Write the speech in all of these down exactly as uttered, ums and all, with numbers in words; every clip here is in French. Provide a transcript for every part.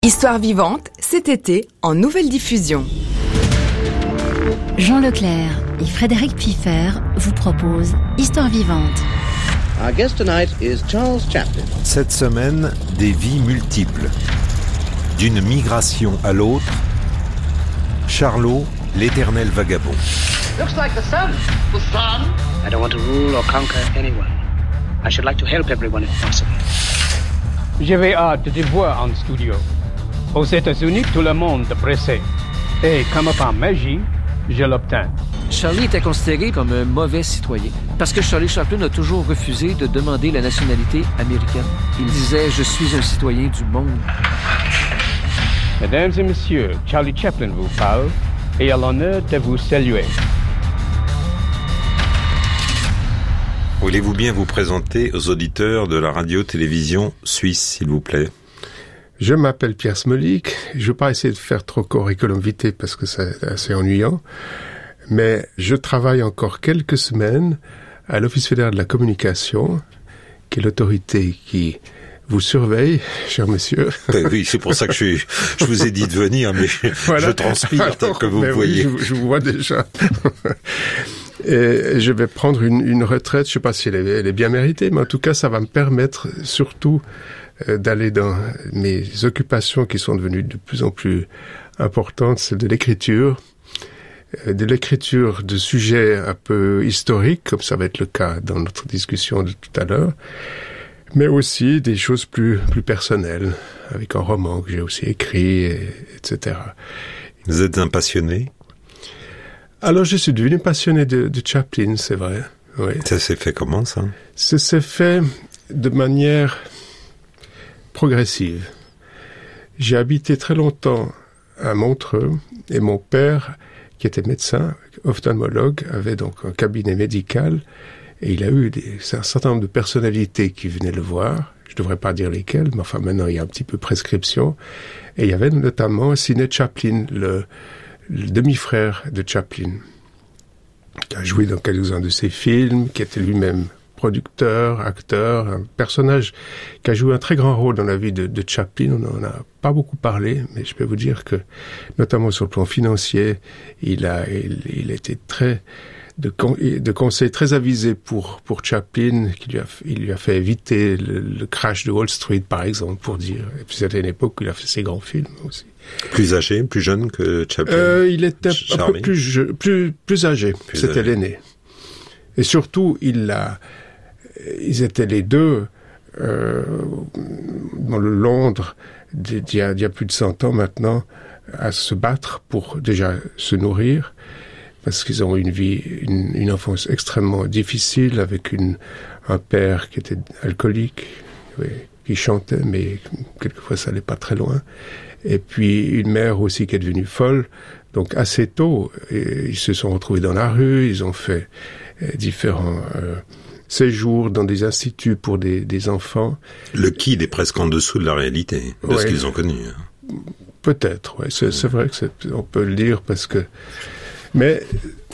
Histoire vivante, cet été, en nouvelle diffusion. Jean Leclerc et Frédéric Piffer vous proposent Histoire vivante. Our guest tonight is Charles Chaplin. Cette semaine, des vies multiples. D'une migration à l'autre, Charlot, l'éternel vagabond. Looks like the sun. The sun? I don't want to rule or conquer anyone. I should like to help everyone if possible. J'avais hâte de te voir en studio. Aux États-Unis, tout le monde est pressé. Et comme par magie, je l'obtins. Charlie était considéré comme un mauvais citoyen parce que Charlie Chaplin a toujours refusé de demander la nationalité américaine. Il disait « Je suis un citoyen du monde ». Mesdames et messieurs, Charlie Chaplin vous parle et a l'honneur de vous saluer. Voulez-vous bien vous présenter aux auditeurs de la radio-télévision suisse, s'il vous plaît? Je m'appelle Pierre Smolik. Je ne vais pas essayer de faire trop curriculum vitae parce que c'est assez ennuyant. Mais je travaille encore quelques semaines à l'Office fédéral de la communication, qui est l'autorité qui vous surveille, cher monsieur. Ben oui, c'est pour ça que je, je vous ai dit de venir, mais voilà. Je transpire, alors, comme vous voyez. Oui, je, je vous vois déjà. Et je vais prendre une, une retraite, je ne sais pas si elle est, elle est bien méritée, mais en tout cas, ça va me permettre surtout euh, d'aller dans mes occupations qui sont devenues de plus en plus importantes, celle de l'écriture, euh, de l'écriture de sujets un peu historiques, comme ça va être le cas dans notre discussion de tout à l'heure, mais aussi des choses plus, plus personnelles, avec un roman que j'ai aussi écrit, et, etc. Vous êtes un passionné? Alors, je suis devenu passionné de, de Chaplin, c'est vrai. Oui. Ça s'est fait comment, ça? Ça s'est fait de manière progressive. J'ai habité très longtemps à Montreux, et mon père, qui était médecin, ophtalmologue, avait donc un cabinet médical, et il a eu des, un certain nombre de personnalités qui venaient le voir. Je ne devrais pas dire lesquelles, mais enfin maintenant il y a un petit peu prescription. Et il y avait notamment Sidney Chaplin, le le demi-frère de Chaplin, qui a joué dans quelques-uns de ses films, qui était lui-même producteur, acteur, un personnage qui a joué un très grand rôle dans la vie de, de Chaplin. On n'en a pas beaucoup parlé, mais je peux vous dire que, notamment sur le plan financier, il a, il, il a été très, de, con, de conseils très avisés pour, pour Chaplin, qui lui a, il lui a fait éviter le, le crash de Wall Street, par exemple, pour dire. Et puis c'était une époque où il a fait ses grands films aussi. Plus âgé, plus jeune que Chaplin? Euh, il était Charlie. un peu plus, je, plus, plus âgé. Plus C'était âgé. L'aîné. Et surtout, il a, ils étaient les deux euh, dans le Londres d'il y a, d'il y a plus de cent ans maintenant, à se battre pour déjà se nourrir, parce qu'ils ont eu une vie, une, une enfance extrêmement difficile, avec une, un père qui était alcoolique, oui, qui chantait, mais quelquefois ça n'allait pas très loin. Et puis une mère aussi qui est devenue folle. Donc assez tôt, ils se sont retrouvés dans la rue, ils ont fait euh, différents euh, séjours dans des instituts pour des, des enfants. Le kid est presque en dessous de la réalité, de ouais. ce qu'ils ont connu. Peut-être, oui. C'est, c'est vrai que c'est, on peut le dire parce que... Mais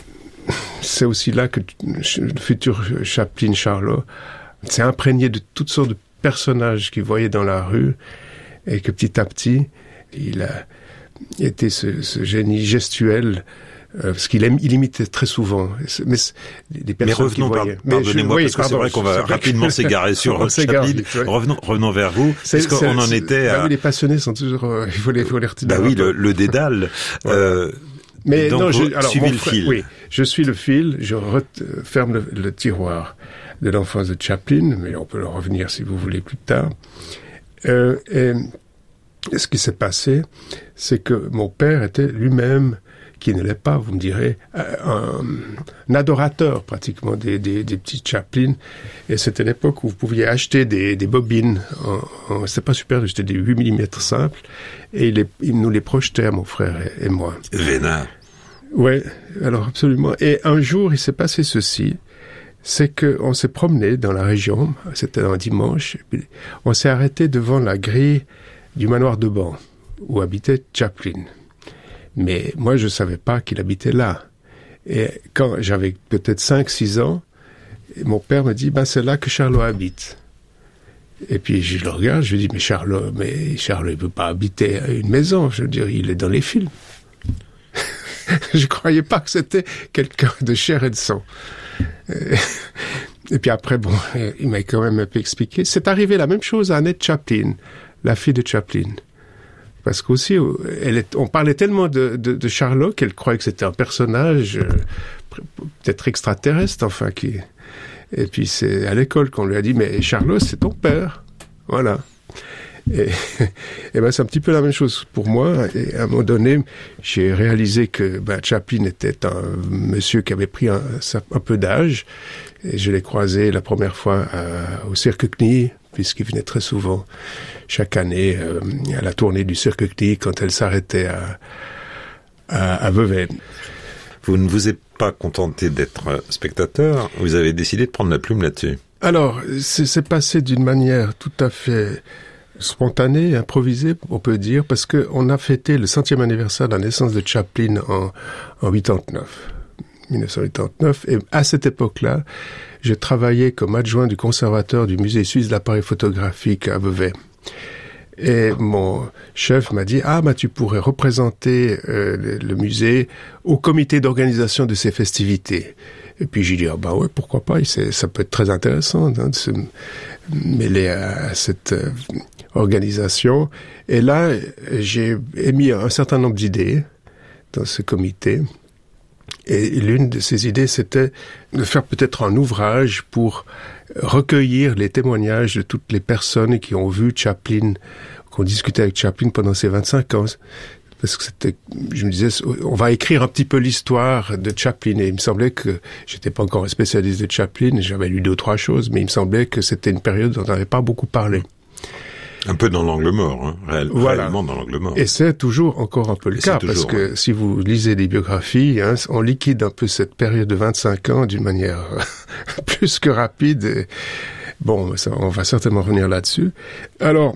c'est aussi là que le futur Chaplin Charlot s'est imprégné de toutes sortes de personnages qu'il voyait dans la rue et que petit à petit... Il a été ce, ce génie gestuel, euh, parce qu'il aime, il imitait très souvent. Mais, des mais revenons, par, pardonnez-moi, je, oui, parce que pardon, c'est vrai qu'on va rapidement s'égarer sur Chaplin. Revenons, revenons vers vous, c'est, parce qu'on en était à... Bah oui, les passionnés sont toujours... Euh, il faut les, faut les retirer. Bah oui, le, le dédale. Voilà. Euh, mais donc, non, je, alors, suivez le frère, fil. Oui, je suis le fil, je referme le, le tiroir de l'enfance de Chaplin, mais on peut le revenir si vous voulez plus tard. Euh, et... Et ce qui s'est passé, c'est que mon père était lui-même, qui ne l'est pas, vous me direz, un, un adorateur pratiquement des, des, des petits Chaplin. Et c'était l'époque où vous pouviez acheter des, des bobines. En, en, c'était pas super, c'était des huit millimètres simples. Et il, les, il nous les projetait, mon frère et, et moi. Vénard. Oui, alors absolument. Et un jour, il s'est passé ceci. C'est qu'on s'est promené dans la région, c'était un dimanche, et puis on s'est arrêté devant la grille du manoir de Ban, où habitait Chaplin. Mais moi, je ne savais pas qu'il habitait là. Et quand j'avais peut-être cinq six ans, mon père me dit, ben, c'est là que Charlot habite. Et puis je le regarde, je lui dis, mais Charlot, mais Charlot, il peut pas habiter à une maison. Je veux dire, il est dans les films. Je croyais pas que c'était quelqu'un de chair et de sang. Et puis après, bon, il m'a quand même un peu expliqué. C'est arrivé la même chose à Annette Chaplin, la fille de Chaplin. Parce qu'aussi, elle est, on parlait tellement de, de, de Charlot qu'elle croyait que c'était un personnage euh, peut-être extraterrestre, enfin, qui... Et puis c'est à l'école qu'on lui a dit, mais Charlot, c'est ton père. Voilà. Et, et ben c'est un petit peu la même chose pour moi. Et à un moment donné, j'ai réalisé que ben, Chaplin était un monsieur qui avait pris un, un peu d'âge. Et je l'ai croisé la première fois à, au Cirque Cny, puisqu'il venait très souvent chaque année euh, à la tournée du Cirque Cny quand elle s'arrêtait à, à, à Vevey. Vous ne vous êtes pas contenté d'être spectateur, vous avez décidé de prendre la plume là-dessus. Alors, c'est, c'est passé d'une manière tout à fait spontanée, improvisée, on peut dire, parce que on a fêté le centième anniversaire de la naissance de Chaplin en, en quatre-vingt-neuf, dix-neuf cent quatre-vingt-neuf, et à cette époque-là, je travaillais comme adjoint du conservateur du musée suisse de l'appareil photographique à Vevey. Et mon chef m'a dit, ah, bah, tu pourrais représenter euh, le, le musée au comité d'organisation de ces festivités. Et puis j'ai dit, ah, bah ouais, pourquoi pas, c'est, ça peut être très intéressant hein, de se mêler à, à cette euh, organisation. Et là, j'ai émis un certain nombre d'idées dans ce comité. Et l'une de ces idées, c'était de faire peut-être un ouvrage pour recueillir les témoignages de toutes les personnes qui ont vu Chaplin, qui ont discuté avec Chaplin pendant ces vingt-cinq ans. Parce que c'était, je me disais, on va écrire un petit peu l'histoire de Chaplin. Et il me semblait que j'étais pas encore un spécialiste de Chaplin, j'avais lu deux ou trois choses, mais il me semblait que c'était une période dont on n'avait pas beaucoup parlé. Un peu dans l'angle mort, hein, réel, voilà. Réellement dans l'angle mort. Et c'est toujours encore un peu le Et cas, toujours, parce que ouais. si vous lisez des biographies, hein, on liquide un peu cette période de vingt-cinq ans d'une manière plus que rapide. Et bon, ça, on va certainement revenir là-dessus. Alors,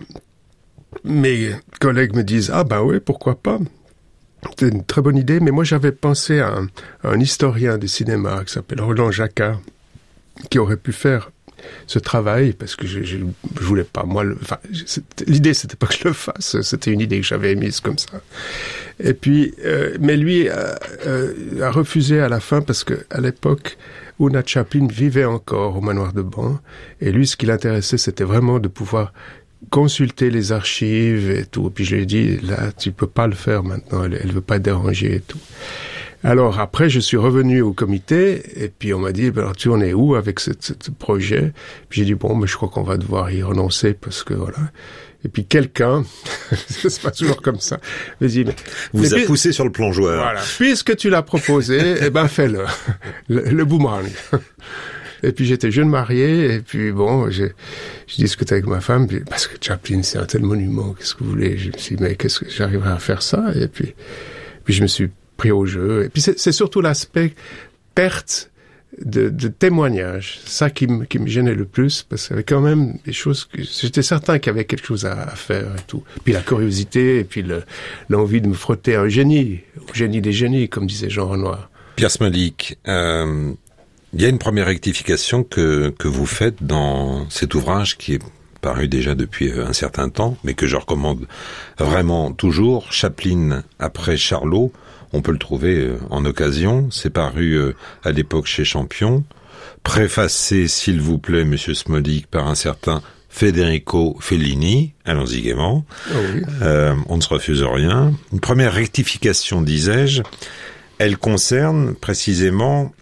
mes collègues me disent, ah ben oui, pourquoi pas. C'est une très bonne idée, mais moi j'avais pensé à un, à un historien de cinéma qui s'appelle Roland Jacquard, qui aurait pu faire ce travail, parce que je, je, je voulais pas, moi, le, enfin, c'était, l'idée c'était pas que je le fasse, c'était une idée que j'avais émise comme ça. Et puis, euh, mais lui a, euh, a refusé à la fin, parce que à l'époque, Oona Chaplin vivait encore au manoir de Ban, et lui, ce qui l'intéressait, c'était vraiment de pouvoir consulter les archives et tout. Puis je lui ai dit, là, tu peux pas le faire maintenant, elle, elle veut pas déranger et tout. Alors après, je suis revenu au comité et puis on m'a dit, ben, tu en es où avec ce, ce, ce projet? Puis j'ai dit, bon, mais je crois qu'on va devoir y renoncer parce que voilà. Et puis quelqu'un, c'est pas toujours comme ça, me dit, mais, vous mais a puis, poussé sur le plongeoir. Voilà. Puisque tu l'as proposé, eh ben fais-le, le, le boomerang. Et puis j'étais jeune marié, et puis bon, j'ai, j'ai discuté avec ma femme, puis, parce que Chaplin, c'est un tel monument, qu'est-ce que vous voulez? Je me suis dit, mais qu'est-ce que j'arriverai à faire ça? Et puis, puis je me suis pris au jeu. Et puis c'est, c'est surtout l'aspect perte de, de témoignages, ça qui me, qui me gênait le plus, parce qu'il y avait quand même des choses que j'étais certain qu'il y avait quelque chose à, à faire et tout. Puis la curiosité, et puis le, l'envie de me frotter à un génie, au génie des génies, comme disait Jean Renoir. Pierre Smolik, euh, il y a une première rectification que, que vous faites dans cet ouvrage qui est paru déjà depuis un certain temps, mais que je recommande vraiment toujours, Chaplin après Charlot. On peut le trouver en occasion. C'est paru à l'époque chez Champion. Préfacé, s'il vous plaît, Monsieur Smolik, par un certain Federico Fellini. Allons-y gaiement. Oh oui. euh, on ne se refuse rien. Une première rectification, disais-je. Elle concerne précisément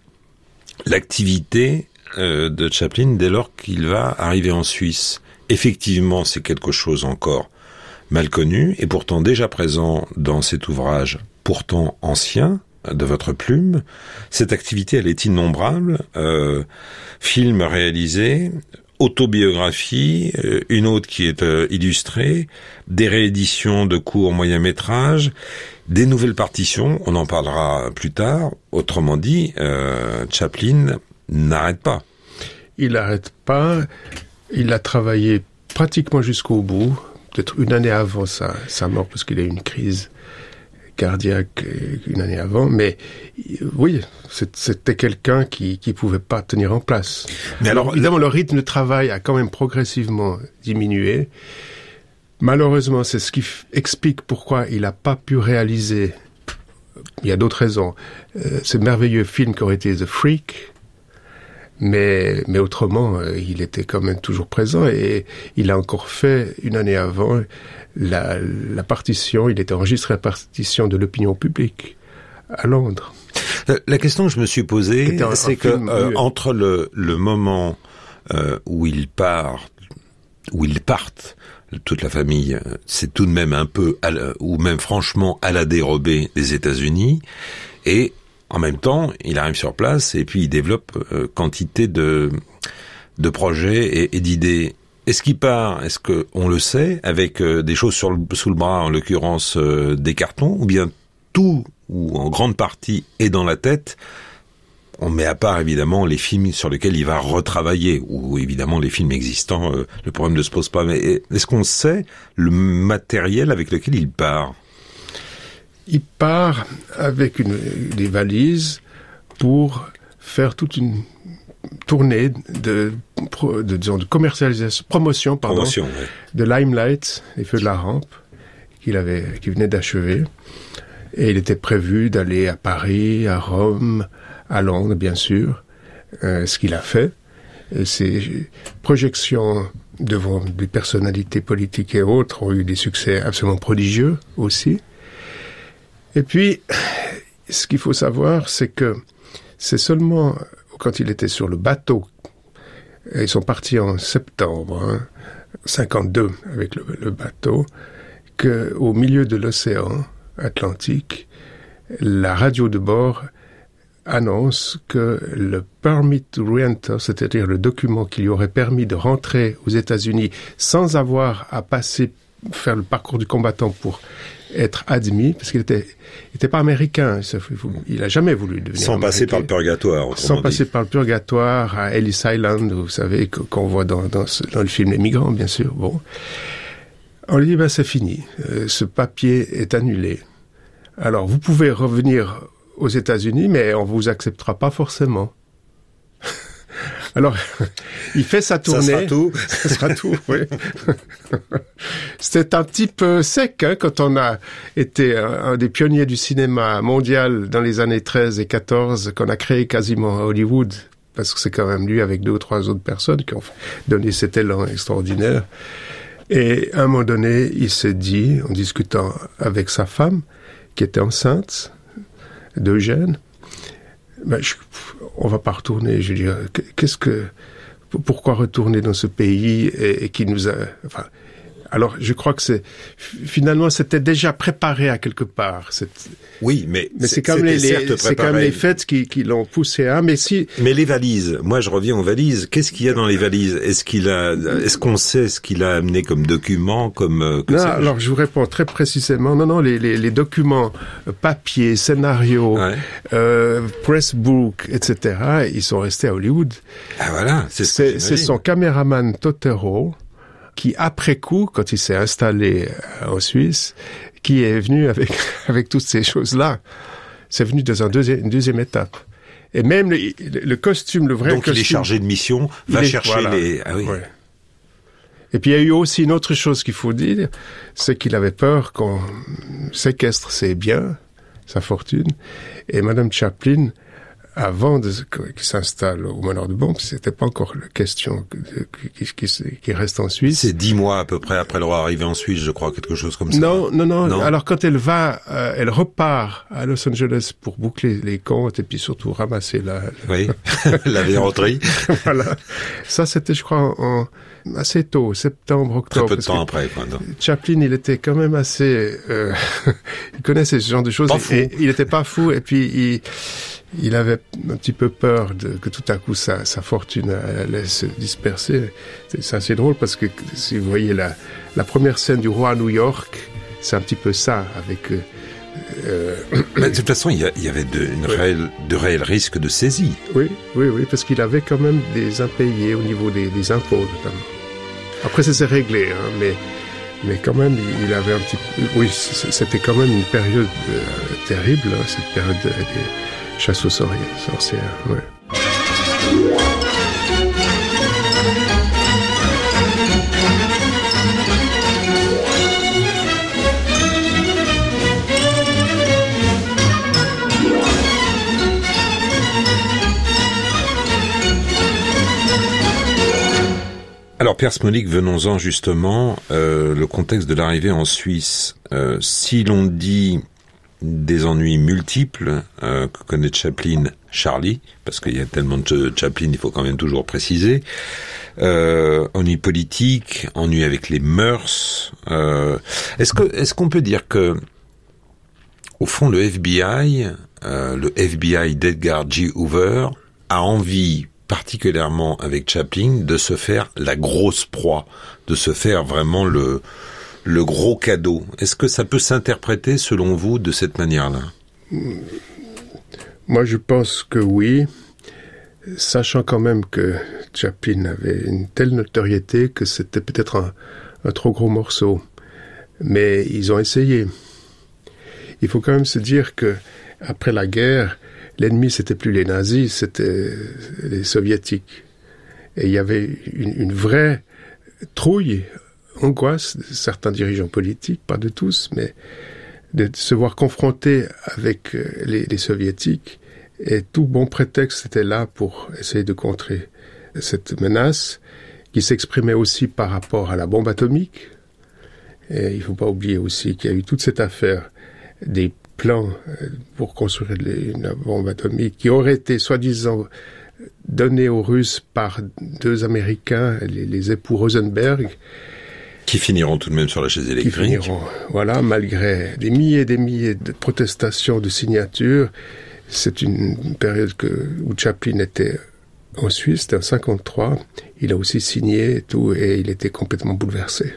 l'activité euh, de Chaplin dès lors qu'il va arriver en Suisse. Effectivement, c'est quelque chose encore mal connu et pourtant déjà présent dans cet ouvrage pourtant ancien de votre plume. Cette activité, elle est innombrable. Euh, films réalisés, autobiographie, euh, une autre qui est euh, illustrée, des rééditions de courts moyens-métrages, des nouvelles partitions, on en parlera plus tard. Autrement dit, euh, Chaplin n'arrête pas. Il n'arrête pas. Il a travaillé pratiquement jusqu'au bout, peut-être une année avant sa, sa mort, parce qu'il a eu une crise cardiaque une année avant, mais oui, c'était quelqu'un qui qui pouvait pas tenir en place. Mais alors, alors évidemment, le rythme de travail a quand même progressivement diminué. Malheureusement, c'est ce qui f- explique pourquoi il n'a pas pu réaliser, il y a d'autres raisons, euh, ce merveilleux film qui aurait été The Freak, mais, mais autrement, euh, il était quand même toujours présent et il a encore fait, une année avant, la, la partition, il était enregistré la partition de l'opinion publique à Londres. La question que je me suis posée, un, c'est un que euh, entre le, le moment euh, où il part, où ils partent, toute la famille, c'est tout de même un peu, à la, ou même franchement à la dérobée des États-Unis, et en même temps, il arrive sur place et puis il développe euh, quantité de de projets et, et d'idées. Est-ce qu'il part, est-ce que on le sait, avec euh, des choses sur le, sous le bras, en l'occurrence euh, des cartons, ou bien tout ou en grande partie est dans la tête? On met à part, évidemment, les films sur lesquels il va retravailler, ou évidemment les films existants, euh, le problème ne se pose pas. Mais est-ce qu'on sait le matériel avec lequel il part? Il part avec une, des valises pour faire toute une tournée de, de, de, disons, de commercialisation, promotion, pardon, promotion, ouais. de Limelight, les Feux de la Rampe, qu'il avait, qu'il venait d'achever. Et il était prévu d'aller à Paris, à Rome, à Londres, bien sûr, euh, ce qu'il a fait. Et ces projections devant des personnalités politiques et autres ont eu des succès absolument prodigieux aussi. Et puis, ce qu'il faut savoir, c'est que c'est seulement quand il était sur le bateau, et ils sont partis en septembre, hein, cinquante-deux avec le, le bateau, qu'au milieu de l'océan Atlantique, la radio de bord annonce que le permit to re-enter, c'est-à-dire le document qui lui aurait permis de rentrer aux États-Unis sans avoir à passer, faire le parcours du combattant pour être admis, parce qu'il était, il était pas américain, il a jamais voulu devenir sans américain. passer par le purgatoire, sans dit. passer par le purgatoire à Ellis Island, vous savez, qu'on voit dans, dans, ce, dans le film Les Migrants, bien sûr. Bon, on lui dit ben c'est fini, euh, ce papier est annulé. Alors vous pouvez revenir aux États-Unis, mais on vous acceptera pas forcément. Alors, il fait sa tournée. Ça sera tout. Ça sera tout, oui. C'était un petit peu sec, hein, quand on a été un, un des pionniers du cinéma mondial dans les années treize et quatorze, qu'on a créé quasiment à Hollywood, parce que c'est quand même lui avec deux ou trois autres personnes qui ont donné cet élan extraordinaire. Et à un moment donné, il s'est dit, en discutant avec sa femme, qui était enceinte, d'Eugène, ben, je, on va pas retourner. Je veux dire, qu'est-ce que, pourquoi retourner dans ce pays et, et qui nous a, enfin, alors je crois que c'est, finalement, c'était déjà préparé à quelque part. C'est, oui, mais, mais c'est comme les, les c'est comme les fêtes qui, qui l'ont poussé à. Mais si. Mais les valises. Moi, je reviens aux valises. Qu'est-ce qu'il y a dans les valises? Est-ce qu'il a, est-ce qu'on sait ce qu'il a amené comme documents, comme euh, que non, alors je vous réponds très précisément. Non, non, les les, les documents, euh, papier, scénario, ouais. euh, pressbook, et cetera. Ils sont restés à Hollywood. Ah voilà. C'est c'est, c'est son caméraman Totero, qui, après coup, quand il s'est installé en Suisse, qui est venu avec avec toutes ces choses-là. C'est venu dans un deuxième, une deuxième étape. Et même le, le costume, le vrai Donc costume... Donc il est chargé de mission, va chercher voilà, les... Ah oui. Ouais. Et puis il y a eu aussi une autre chose qu'il faut dire, c'est qu'il avait peur qu'on séquestre ses biens, sa fortune, et Madame Chaplin, avant de, qu'il s'installe au Manoir de Banque, c'était pas encore la question qui, qui, qui, qui reste en Suisse. C'est dix mois à peu près après leur arrivée en Suisse, je crois, quelque chose comme ça. Non, non, non. non. Alors quand elle va, euh, elle repart à Los Angeles pour boucler les comptes et puis surtout ramasser la... Oui, la verroterie. Voilà. Ça, c'était, je crois, en, en assez tôt, septembre, octobre. Très peu de temps après, quoi. Non. Chaplin, il était quand même assez... Euh, il connaissait ce genre de choses. Pas fou. Et, il était pas fou et puis il... Il avait un petit peu peur de, que tout à coup sa, sa fortune allait se disperser. C'est, c'est assez drôle parce que si vous voyez la, la première scène du roi à New York, c'est un petit peu ça avec... Euh, Mais de toute façon, il y, a, il y avait de, une oui. réelle, de réels risques de saisie. Oui, oui, oui, parce qu'il avait quand même des impayés au niveau des, des impôts notamment. Après, ça s'est réglé, hein, mais Mais quand même, il avait un petit peu... Oui, c'était quand même une période euh, terrible, hein, cette période des chasses aux sorcières. Ouais. Alors, Pierre Smolik, venons-en justement, euh, le contexte de l'arrivée en Suisse. Euh, si l'on dit des ennuis multiples euh, que connaît Chaplin, Charlie, parce qu'il y a tellement de Chaplin, il faut quand même toujours préciser, euh, ennui politique, ennui avec les mœurs. Euh, est-ce que est-ce qu'on peut dire que, au fond, le F B I, euh, le F B I d'Edgar J. Hoover, a envie, particulièrement avec Chaplin, de se faire la grosse proie, de se faire vraiment le le gros cadeau. Est-ce que ça peut s'interpréter, selon vous, de cette manière-là ? Moi, je pense que oui, sachant quand même que Chaplin avait une telle notoriété que c'était peut-être un, un trop gros morceau. Mais ils ont essayé. Il faut quand même se dire que après la guerre, l'ennemi, c'était plus les nazis, c'était les soviétiques. Et il y avait une, une vraie trouille, angoisse de certains dirigeants politiques, pas de tous, mais de se voir confrontés avec les, les soviétiques. Et tout bon prétexte était là pour essayer de contrer cette menace qui s'exprimait aussi par rapport à la bombe atomique. Et il ne faut pas oublier aussi qu'il y a eu toute cette affaire des plans pour construire les, une bombe atomique qui aurait été soi-disant donnée aux Russes par deux Américains, les, les époux Rosenberg. Qui finiront tout de même sur la chaise électrique. Qui finiront, voilà, malgré des milliers et des milliers de protestations, de signatures. C'est une période que, où Chaplin était en Suisse, c'était en cinquante-trois. Il a aussi signé et tout, et il était complètement bouleversé.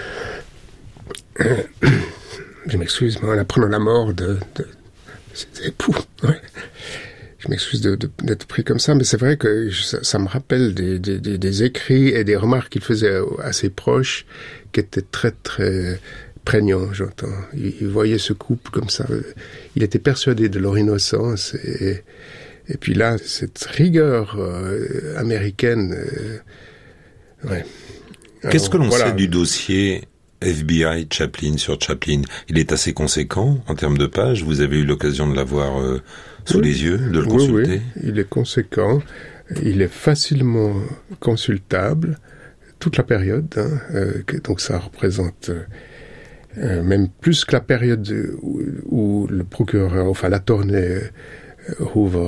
Je m'excuse, mais en apprenant la mort de, de ses époux, ouais. Je m'excuse de, de, d'être pris comme ça, mais c'est vrai que ça, ça me rappelle des, des, des, des écrits et des remarques qu'il faisait à ses proches qui étaient très, très prégnants, j'entends. Il, il voyait ce couple comme ça. Il était persuadé de leur innocence. Et, et puis là, cette rigueur euh, américaine... Euh, ouais. Qu'est-ce Alors, que l'on voilà. sait du dossier F B I Chaplin sur Chaplin? Il est assez conséquent en termes de pages. Vous avez eu l'occasion de l'avoir euh, sous oui. les yeux, de le oui, consulter? Oui, il est conséquent. Il est facilement consultable toute la période. Hein, euh, que, donc ça représente euh, même plus que la période où, où le procureur, enfin l'attorney euh, Hoover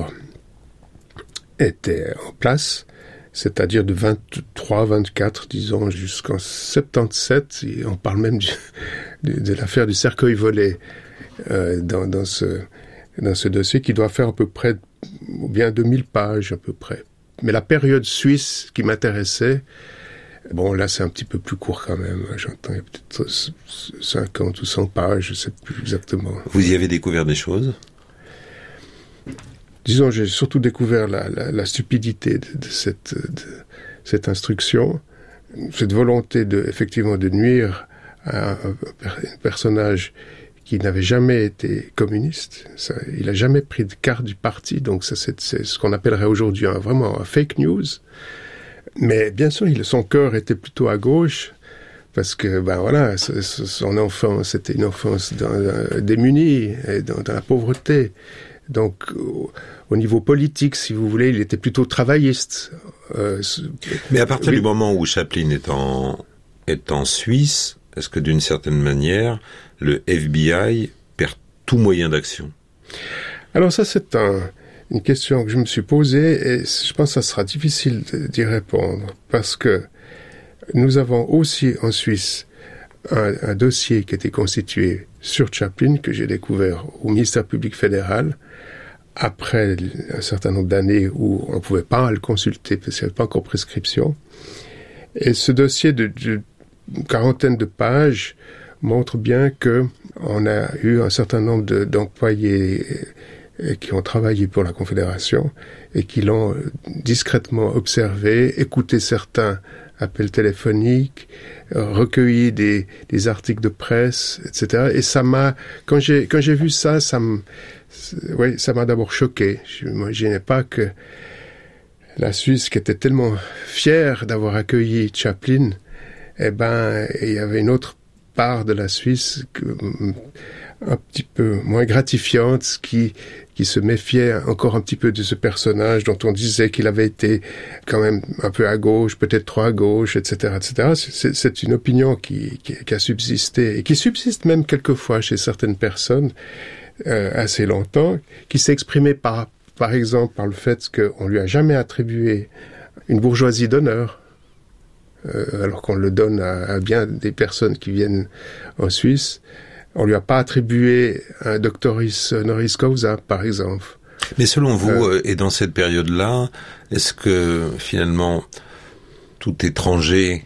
était en place. C'est-à-dire de vingt-trois, vingt-quatre, disons, jusqu'en soixante-dix-sept. Et on parle même du, de, de l'affaire du cercueil volé euh, dans, dans, ce, dans ce dossier qui doit faire à peu près, ou bien deux mille pages à peu près. Mais la période suisse qui m'intéressait, bon là c'est un petit peu plus court quand même. J'entends, il y a peut-être cinquante ou cent pages, je ne sais plus exactement. Vous y avez découvert des choses ? Disons, j'ai surtout découvert la, la, la stupidité de, de, cette, de cette instruction, cette volonté de, effectivement, de nuire à un, un personnage qui n'avait jamais été communiste. Ça, il n'a jamais pris de carte du parti, donc ça, c'est, c'est ce qu'on appellerait aujourd'hui un, vraiment un fake news. Mais bien sûr, il, son cœur était plutôt à gauche, parce que, ben voilà, son enfance, c'était une enfance dans, dans, démunie, et dans, dans la pauvreté. Donc, au, au niveau politique, si vous voulez, il était plutôt travailliste. Euh, Mais à partir oui. du moment où Chaplin est en, est en Suisse, est-ce que d'une certaine manière, le F B I perd tout moyen d'action ? Alors ça, c'est un, une question que je me suis posée et je pense que ça sera difficile d'y répondre parce que nous avons aussi en Suisse un, un dossier qui était constitué sur Chaplin que j'ai découvert au ministère public fédéral après un certain nombre d'années où on ne pouvait pas le consulter parce qu'il n'y avait pas encore prescription. Et ce dossier de, de quarantaine de pages montre bien que on a eu un certain nombre de, d'employés qui ont travaillé pour la Confédération et qui l'ont discrètement observé, écouté certains appels téléphoniques, recueilli des, des articles de presse, et cetera. Et ça m'a, quand j'ai, quand j'ai vu ça, ça me, oui, ça m'a d'abord choqué. Je m'imaginais pas que la Suisse, qui était tellement fière d'avoir accueilli Chaplin, eh ben, il y avait une autre part de la Suisse que, un petit peu moins gratifiante, qui, qui se méfiait encore un petit peu de ce personnage dont on disait qu'il avait été quand même un peu à gauche, peut-être trop à gauche, et cetera, et cetera. C'est, c'est une opinion qui, qui, qui a subsisté et qui subsiste même quelquefois chez certaines personnes euh, assez longtemps, qui s'est exprimée par, par exemple par le fait qu'on lui a jamais attribué une bourgeoisie d'honneur. Euh, alors qu'on le donne à, à bien des personnes qui viennent en Suisse. On lui a pas attribué un doctoris honoris causa, par exemple. Mais selon vous, euh, et dans cette période-là, est-ce que finalement tout étranger,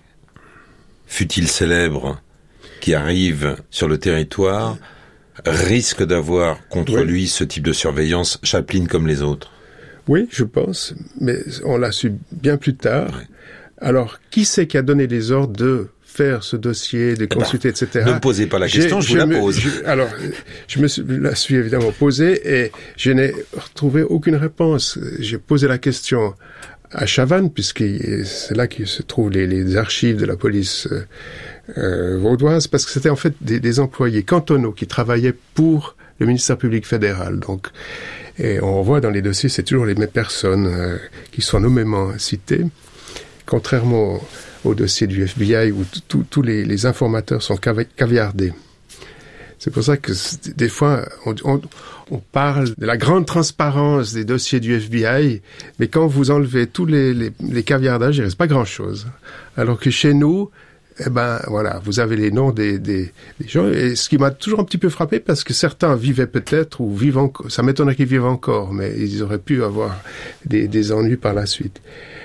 fût-il célèbre, qui arrive sur le territoire, risque d'avoir contre oui. lui ce type de surveillance, Chaplin comme les autres? Oui, je pense, mais on l'a su bien plus tard. Oui. Alors, qui c'est qui a donné les ordres de faire ce dossier, de consulter, et cetera. Ne me posez pas la question, j'ai, je vous je la me, pose. Je, alors, je me suis, la suis évidemment posée et je n'ai retrouvé aucune réponse. J'ai posé la question à Chavannes, puisque c'est là que se trouvent les, les archives de la police euh, euh, vaudoise, parce que c'était en fait des, des employés cantonaux qui travaillaient pour le ministère public fédéral. Donc, et on voit dans les dossiers, c'est toujours les mêmes personnes euh, qui sont nommément citées. Contrairement au, au dossier du F B I où tous les, les informateurs sont cavi- caviardés. C'est pour ça que des fois, on, on, on parle de la grande transparence des dossiers du F B I, mais quand vous enlevez tous les, les, les caviardages, il ne reste pas grand-chose. Alors que chez nous, eh ben, voilà, vous avez les noms des, des, des gens, et ce qui m'a toujours un petit peu frappé, parce que certains vivaient peut-être, ou vivent encore, ça m'étonnerait qu'ils vivent encore, mais ils auraient pu avoir des, des ennuis par la suite.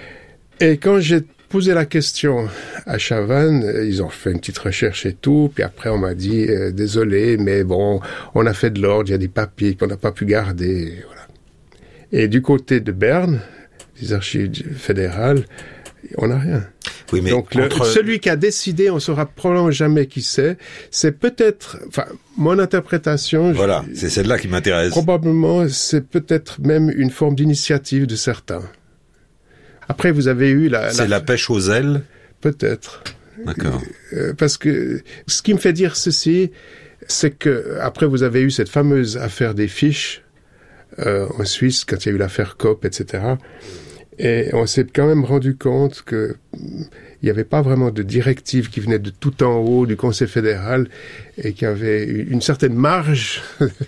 Et quand j'ai posé la question à Chavannes, ils ont fait une petite recherche et tout, puis après on m'a dit euh, désolé, mais bon, on a fait de l'ordre, il y a des papiers qu'on n'a pas pu garder, et voilà. Et du côté de Berne, des archives fédérales, on n'a rien. Oui, mais donc le, entre... celui qui a décidé, on saura probablement jamais qui c'est. C'est peut-être, enfin, mon interprétation. Voilà, je, c'est celle-là qui m'intéresse. Probablement, c'est peut-être même une forme d'initiative de certains. Après, vous avez eu la... C'est la, la pêche aux ailes? Peut-être. D'accord. Euh, parce que ce qui me fait dire ceci, c'est que après vous avez eu cette fameuse affaire des fiches euh, en Suisse, quand il y a eu l'affaire Kopp, et cetera. Et on s'est quand même rendu compte que il n'y avait pas vraiment de directive qui venait de tout en haut du Conseil fédéral et qu'il y avait une certaine marge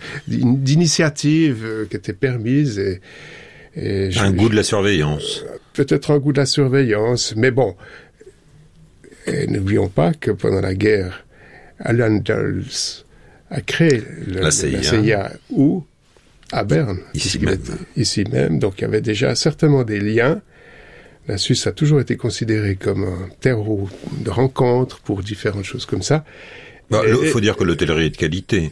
d'initiative qui était permise. Et, et un je, goût de la surveillance. Peut-être un goût de la surveillance, mais bon. Et n'oublions pas que pendant la guerre, Alan Dulles a créé le, la C I A, la C I A où à Berne, ici même. Était, ici même. Donc il y avait déjà certainement des liens. La Suisse a toujours été considérée comme un terreau de rencontre pour différentes choses comme ça. Bah, il faut dire que l'hôtellerie est de qualité.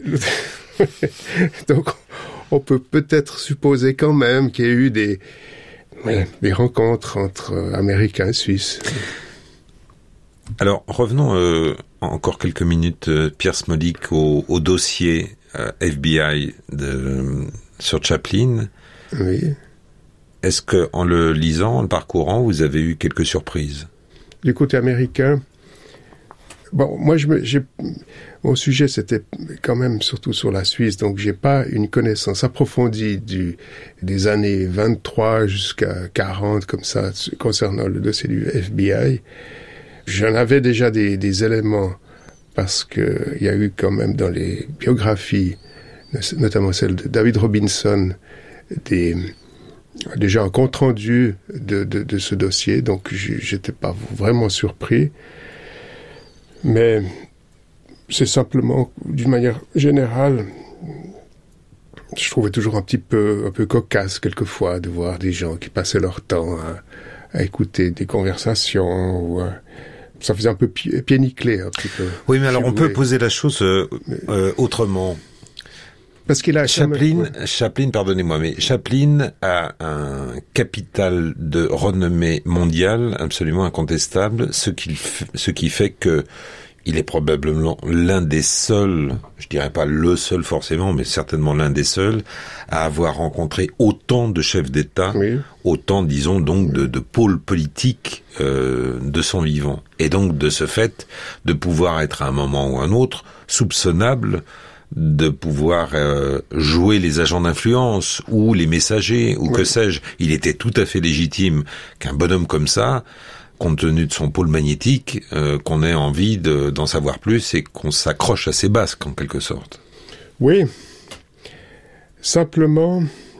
Donc on peut peut-être supposer quand même qu'il y a eu des, des rencontres entre Américains et Suisses. Alors revenons euh, encore quelques minutes, euh, Pierre Smodic, au, au dossier euh, F B I de, sur Chaplin. Oui. Est-ce que en le lisant, en le parcourant, vous avez eu quelques surprises? Du côté américain, bon, moi, je me, j'ai, mon sujet, c'était quand même surtout sur la Suisse, donc j'ai pas une connaissance approfondie du, des années vingt-trois jusqu'à quarante, comme ça, concernant le dossier du F B I. J'en avais déjà des, des éléments, parce que il y a eu quand même dans les biographies, notamment celle de David Robinson, des, déjà un compte-rendu de, de, de ce dossier, donc j'étais pas vraiment surpris. Mais c'est simplement, d'une manière générale, je trouvais toujours un petit peu, un peu cocasse quelquefois de voir des gens qui passaient leur temps à, à écouter des conversations. Ou à, ça faisait un peu pi- pied nickelé un petit peu. Oui, mais alors on peut poser la chose euh, euh, autrement. Parce qu'il a Chaplin, jamais... Chaplin, pardonnez-moi, mais Chaplin a un capital de renommée mondiale absolument incontestable, ce qui, f- ce qui fait que il est probablement l'un des seuls, je dirais pas le seul forcément, mais certainement l'un des seuls, à avoir rencontré autant de chefs d'État, oui. autant, disons, donc, de, de pôles politiques euh, de son vivant. Et donc, de ce fait, de pouvoir être à un moment ou un autre soupçonnable de pouvoir euh, jouer les agents d'influence ou les messagers ou oui. que sais-je. Il était tout à fait légitime qu'un bonhomme comme ça, compte tenu de son pôle magnétique, euh, qu'on ait envie de, d'en savoir plus et qu'on s'accroche à ses basques, en quelque sorte. Oui. Simplement,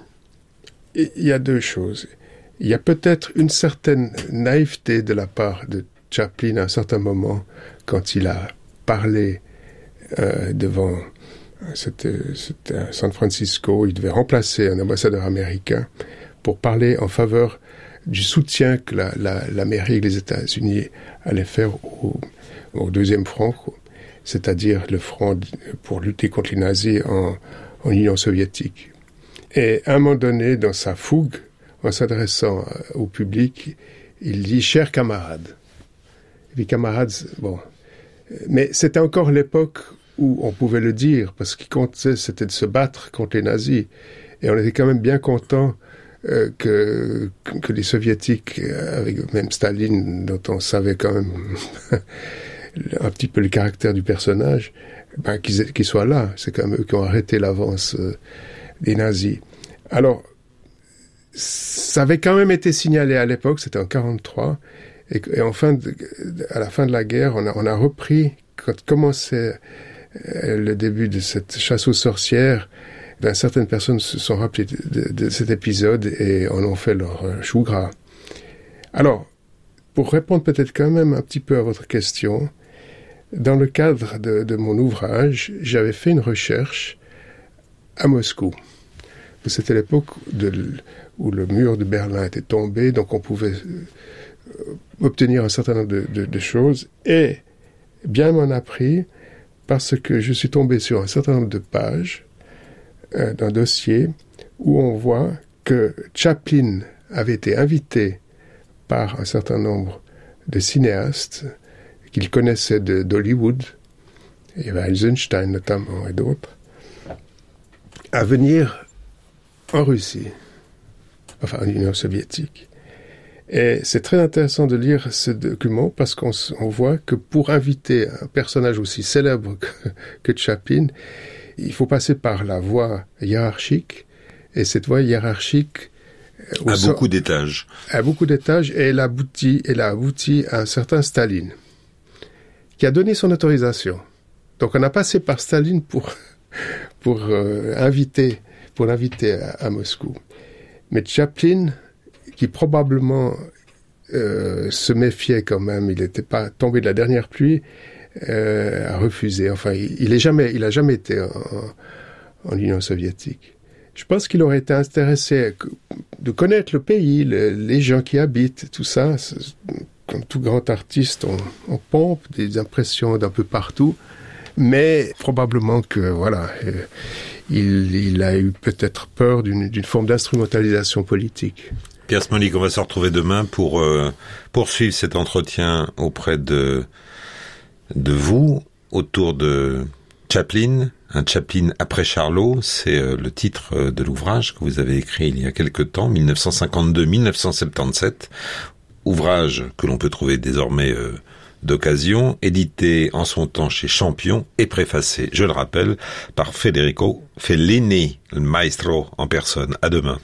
il y a deux choses. Il y a peut-être une certaine naïveté de la part de Chaplin à un certain moment, quand il a parlé euh, devant... C'était, c'était à San Francisco, il devait remplacer un ambassadeur américain pour parler en faveur du soutien que la, la, l'Amérique, les États-Unis allaient faire au, au deuxième front, c'est-à-dire le front pour lutter contre les nazis en, en Union soviétique. Et à un moment donné, dans sa fougue, en s'adressant au public, il dit « Chers camarades ». Et puis camarades, bon. Mais c'était encore l'époque où on pouvait le dire, parce ce qui comptait, c'était de se battre contre les nazis. Et on était quand même bien contents Euh, que, que les soviétiques, avec même Staline, dont on savait quand même un petit peu le caractère du personnage, ben, qu'ils, qu'ils soient là. C'est quand même eux qui ont arrêté l'avance euh, des nazis. Alors, ça avait quand même été signalé à l'époque, c'était en quarante-trois, et, et en fin de, à la fin de la guerre, on a, on a repris, quand commençait euh, le début de cette chasse aux sorcières, ben, certaines personnes se sont rappelées de, de, de cet épisode et en ont fait leur euh, chou gras. Alors, pour répondre peut-être quand même un petit peu à votre question, dans le cadre de, de mon ouvrage, j'avais fait une recherche à Moscou. C'était l'époque de, où le mur de Berlin était tombé, donc on pouvait euh, obtenir un certain nombre de, de, de choses. Et bien m'en a pris parce que je suis tombé sur un certain nombre de pages d'un dossier où on voit que Chaplin avait été invité par un certain nombre de cinéastes qu'il connaissait de, d'Hollywood, il y avait Eisenstein notamment et d'autres, à venir en Russie, enfin en Union soviétique. Et c'est très intéressant de lire ce document parce qu'on on voit que pour inviter un personnage aussi célèbre que, que Chaplin, il faut passer par la voie hiérarchique, et cette voie hiérarchique... À beaucoup sort, d'étages. À beaucoup d'étages, et elle aboutit, elle a abouti à un certain Staline, qui a donné son autorisation. Donc on a passé par Staline pour, pour, euh, inviter, pour l'inviter à, à Moscou. Mais Chaplin, qui probablement euh, se méfiait quand même, il n'était pas tombé de la dernière pluie, Euh, a refusé. Enfin, il, il est jamais, il a jamais été en, en Union soviétique. Je pense qu'il aurait été intéressé de connaître le pays, le, les gens qui habitent, tout ça. Comme tout grand artiste, on, on pompe des impressions d'un peu partout, mais probablement que voilà, euh, il, il a eu peut-être peur d'une, d'une forme d'instrumentalisation politique. Pierre Smolik, on va se retrouver demain pour euh, poursuivre cet entretien auprès de de vous, autour de Chaplin, un Chaplin après Charlot, c'est euh, le titre euh, de l'ouvrage que vous avez écrit il y a quelque temps, dix-neuf cent cinquante-deux à dix-neuf cent soixante-dix-sept, ouvrage que l'on peut trouver désormais euh, d'occasion, édité en son temps chez Champion et préfacé, je le rappelle, par Federico Fellini, le maestro en personne. À demain.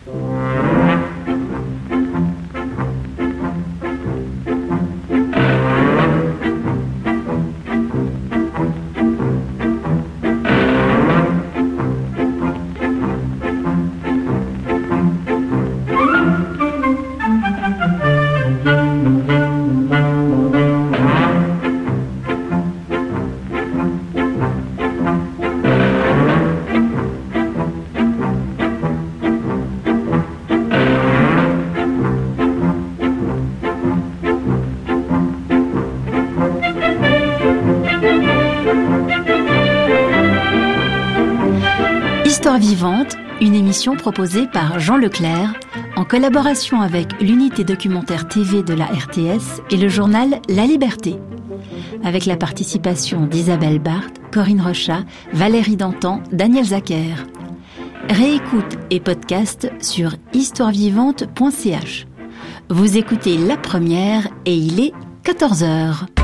Histoire vivante, une émission proposée par Jean Leclerc en collaboration avec l'unité documentaire T V de la R T S et le journal La Liberté. Avec la participation d'Isabelle Barthes, Corinne Rochat, Valérie Dantan, Daniel Zacher. Réécoute et podcast sur histoire vivante point c h. Vous écoutez La Première et il est quatorze heures.